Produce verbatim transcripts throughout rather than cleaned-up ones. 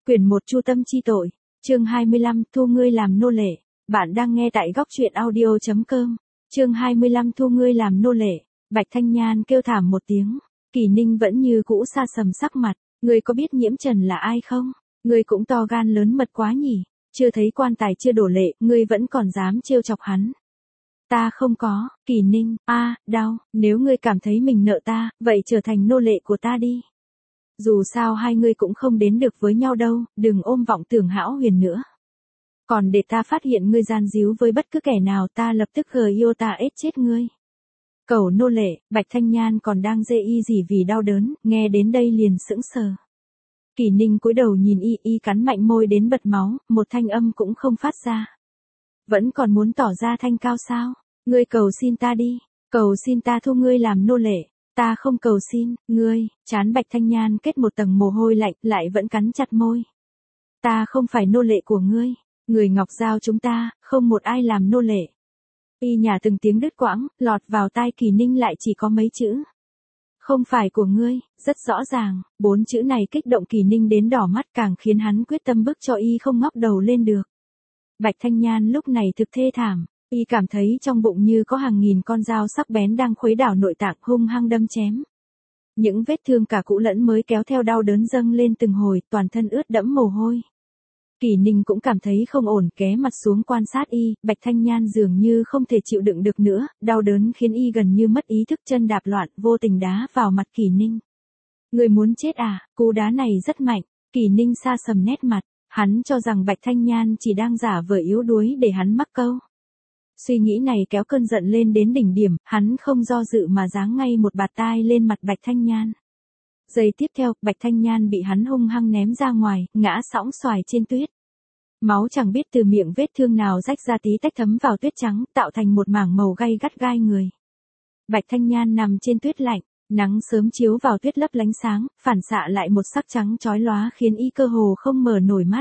Quyển một Chu tâm chi tội, chương hai mươi lăm, thu ngươi làm nô lệ. Bạn đang nghe tại góc truyện audio chấm com. Chương hai mươi lăm, thu ngươi làm nô lệ. Bạch Thanh Nhan kêu thảm một tiếng. Kỳ Ninh vẫn như cũ sa sầm sắc mặt. Ngươi có biết Nhiễm Trần là ai không? Ngươi cũng to gan lớn mật quá nhỉ. Chưa thấy quan tài chưa đổ lệ, ngươi vẫn còn dám trêu chọc hắn. Ta không có. Kỳ Ninh, a, đau, nếu ngươi cảm thấy mình nợ ta, vậy trở thành nô lệ của ta đi. Dù sao hai ngươi cũng không đến được với nhau đâu, đừng ôm vọng tưởng hão huyền nữa. Còn để ta phát hiện ngươi gian díu với bất cứ kẻ nào, ta lập tức gờ yêu ta ết chết ngươi. Cẩu nô lệ. Bạch Thanh Nhan còn đang dê y gì vì đau đớn, nghe đến đây liền sững sờ. Kỳ Ninh cúi đầu nhìn y, y cắn mạnh môi đến bật máu, một thanh âm cũng không phát ra. Vẫn còn muốn tỏ ra thanh cao sao? Ngươi cầu xin ta đi, cầu xin ta thu ngươi làm nô lệ. Ta không cầu xin, ngươi. Trán Bạch Thanh Nhan kết một tầng mồ hôi lạnh, lại vẫn cắn chặt môi. Ta không phải nô lệ của ngươi. Người Ngọc Giao chúng ta, không một ai làm nô lệ. Y nhà từng tiếng đứt quãng, lọt vào tai Kỳ Ninh lại chỉ có mấy chữ. Không phải của ngươi, rất rõ ràng, bốn chữ này kích động Kỳ Ninh đến đỏ mắt, càng khiến hắn quyết tâm bức cho y không ngóc đầu lên được. Bạch Thanh Nhan lúc này thực thê thảm. Y cảm thấy trong bụng như có hàng nghìn con dao sắc bén đang khuấy đảo nội tạng, hung hăng đâm chém. Những vết thương cả cũ lẫn mới kéo theo đau đớn dâng lên từng hồi, toàn thân ướt đẫm mồ hôi. Kỳ Ninh cũng cảm thấy không ổn, ghé mặt xuống quan sát y. Bạch Thanh Nhan dường như không thể chịu đựng được nữa, đau đớn khiến y gần như mất ý thức, chân đạp loạn, vô tình đá vào mặt Kỳ Ninh. Người muốn chết à? Cú đá này rất mạnh. Kỳ Ninh sa sầm nét mặt, hắn cho rằng Bạch Thanh Nhan chỉ đang giả vờ yếu đuối để hắn mắc câu. Suy nghĩ này kéo cơn giận lên đến đỉnh điểm, hắn không do dự mà giáng ngay một bạt tai lên mặt Bạch Thanh Nhan. Giây tiếp theo, Bạch Thanh Nhan bị hắn hung hăng ném ra ngoài, ngã sõng xoài trên tuyết. Máu chẳng biết từ miệng vết thương nào rách ra tí tách thấm vào tuyết trắng, tạo thành một mảng màu gay gắt gai người. Bạch Thanh Nhan nằm trên tuyết lạnh, nắng sớm chiếu vào tuyết lấp lánh sáng, phản xạ lại một sắc trắng chói lóa khiến y cơ hồ không mở nổi mắt.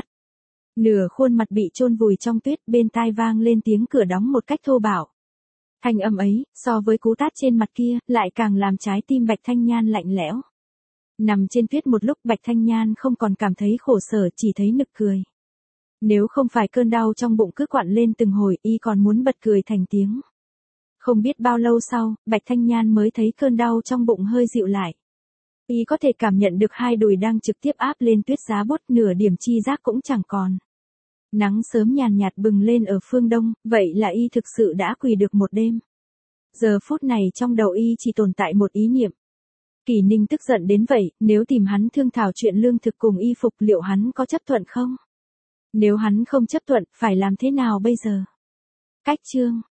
Nửa khuôn mặt bị chôn vùi trong tuyết, bên tai vang lên tiếng cửa đóng một cách thô bạo. Thanh âm ấy, so với cú tát trên mặt kia, lại càng làm trái tim Bạch Thanh Nhan lạnh lẽo. Nằm trên tuyết một lúc, Bạch Thanh Nhan không còn cảm thấy khổ sở, chỉ thấy nực cười. Nếu không phải cơn đau trong bụng cứ quặn lên từng hồi, y còn muốn bật cười thành tiếng. Không biết bao lâu sau, Bạch Thanh Nhan mới thấy cơn đau trong bụng hơi dịu lại. Y có thể cảm nhận được hai đùi đang trực tiếp áp lên tuyết giá buốt, nửa điểm chi giác cũng chẳng còn. Nắng sớm nhàn nhạt bừng lên ở phương đông, vậy là y thực sự đã quỳ được một đêm. Giờ phút này trong đầu y chỉ tồn tại một ý niệm. Kỳ Ninh tức giận đến vậy, nếu tìm hắn thương thảo chuyện lương thực cùng y phục, liệu hắn có chấp thuận không? Nếu hắn không chấp thuận, phải làm thế nào bây giờ? Cách chương